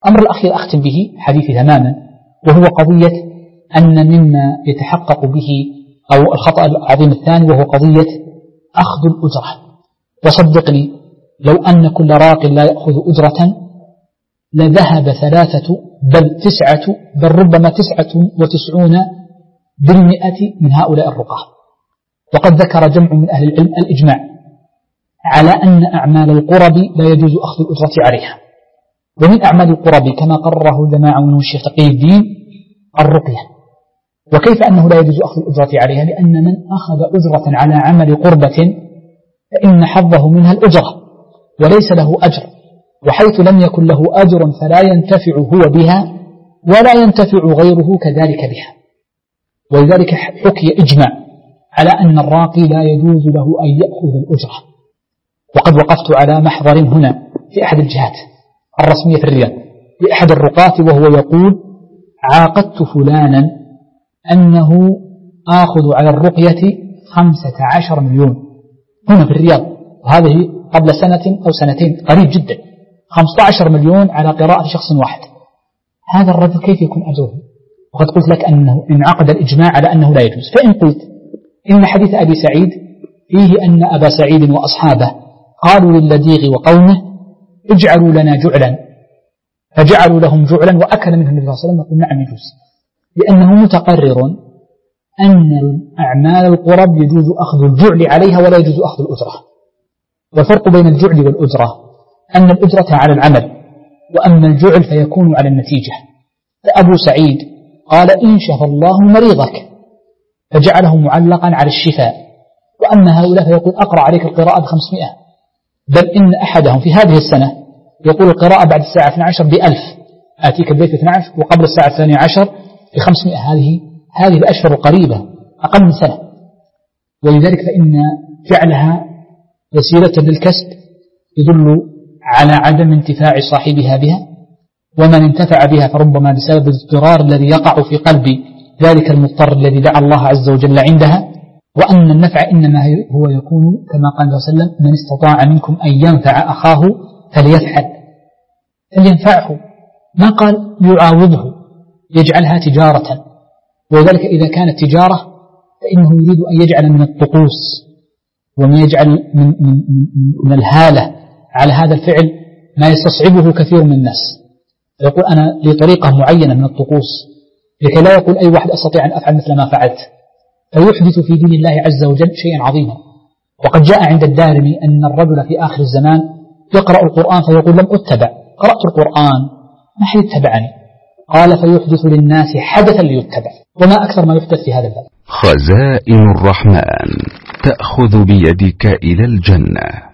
الأمر الأخير أختم به حديثي تماما، وهو قضية أن مما يتحقق به أو الخطأ العظيم الثاني وهو قضية أخذ الأجرة. وصدقني لو أن كل راق لا يأخذ أجرة لذهب 3 بل 9 بل ربما 99% من هؤلاء الرقاة. وقد ذكر جمع من أهل العلم الإجماع على أن أعمال القرب لا يجوز أخذ الأجرة عليها. ومن أعمال القرب كما قرره جماعة من الشيخ تقي الدين الرقية. وكيف أنه لا يجوز أخذ الأجرة عليها؟ لأن من أخذ أجرة على عمل قربة فإن حظه منها الأجرة وليس له أجر، وحيث لم يكن له أجر فلا ينتفع هو بها ولا ينتفع غيره كذلك بها. ولذلك حكي إجماع على أن الراقي لا يجوز له أن يأخذ الأجرة. وقد وقفت على محضر هنا في أحد الجهات الرسمية في الرياض لأحد الرقاة وهو يقول: عاقدت فلانا أنه آخذ على الرقية 15 مليون هنا في الرياض، وهذه قبل سنة أو سنتين قريب جدا، 15 مليون على قراءة شخص واحد. هذا الرجل كيف يكون أجره؟ وقد قلت لك أنه انعقد الإجماع على أنه لا يجوز. فإن قلت إن حديث أبي سعيد فيه أن أبا سعيد وأصحابه قالوا للذيغ وقومه: اجعلوا لنا جعلا، فجعلوا لهم جعلا وأكل منهم النبي صلى الله عليه وسلم، نقول نعم يجوز، لأنه متقرر أن أعمال القرب يجوز أخذ الجعل عليها ولا يجوز أخذ الأجرة. والفرق بين الجعل والأجرة أن الأجرة على العمل، وأما الجعل فيكون على النتيجة. فأبو سعيد قال: إن شفى الله مريضك، فجعله معلقا على الشفاء. وأما هؤلاء فيقول: أقرأ عليك القراءة ب500، بل إن أحدهم في هذه السنة يقول القراءة بعد الساعة 12 ب1000، آتيك البيت 12 وقبل الساعة 12 ب500. هذه الأشهر قريبة أقل من سنة. ولذلك فإن جعلها وسيلة للكسب يدل على عدم انتفاع صاحبها بها، ومن انتفع بها فربما بسبب الاضطرار الذي يقع في قلب ذلك المضطر الذي دعا الله عز وجل عندها. وأن النفع إنما هو يكون كما قال الله عليه وسلم: من استطاع منكم أن ينفع أخاه فليفعل، فلينفعه. ما قال يعاوضه، يجعلها تجارة. ولذلك إذا كانت تجارة فإنه يريد أن يجعل من الطقوس ومن يجعل من الهالة على هذا الفعل ما يستصعبه كثير من الناس. يقول: أنا لي طريقة معينة من الطقوس، لكي لا يقول أي واحد أستطيع أن أفعل مثل ما فعلت، فيحدث في دين الله عز وجل شيئا عظيما. وقد جاء عند الدارمي أن الرجل في آخر الزمان يقرأ القرآن فيقول: لم أتبع، قرأت القرآن ما حد اتبعني. قال: فيحدث للناس حدثا ليتبع. وما أكثر ما يحدث في هذا الباب. خزائن الرحمن تأخذ بيدك إلى الجنة.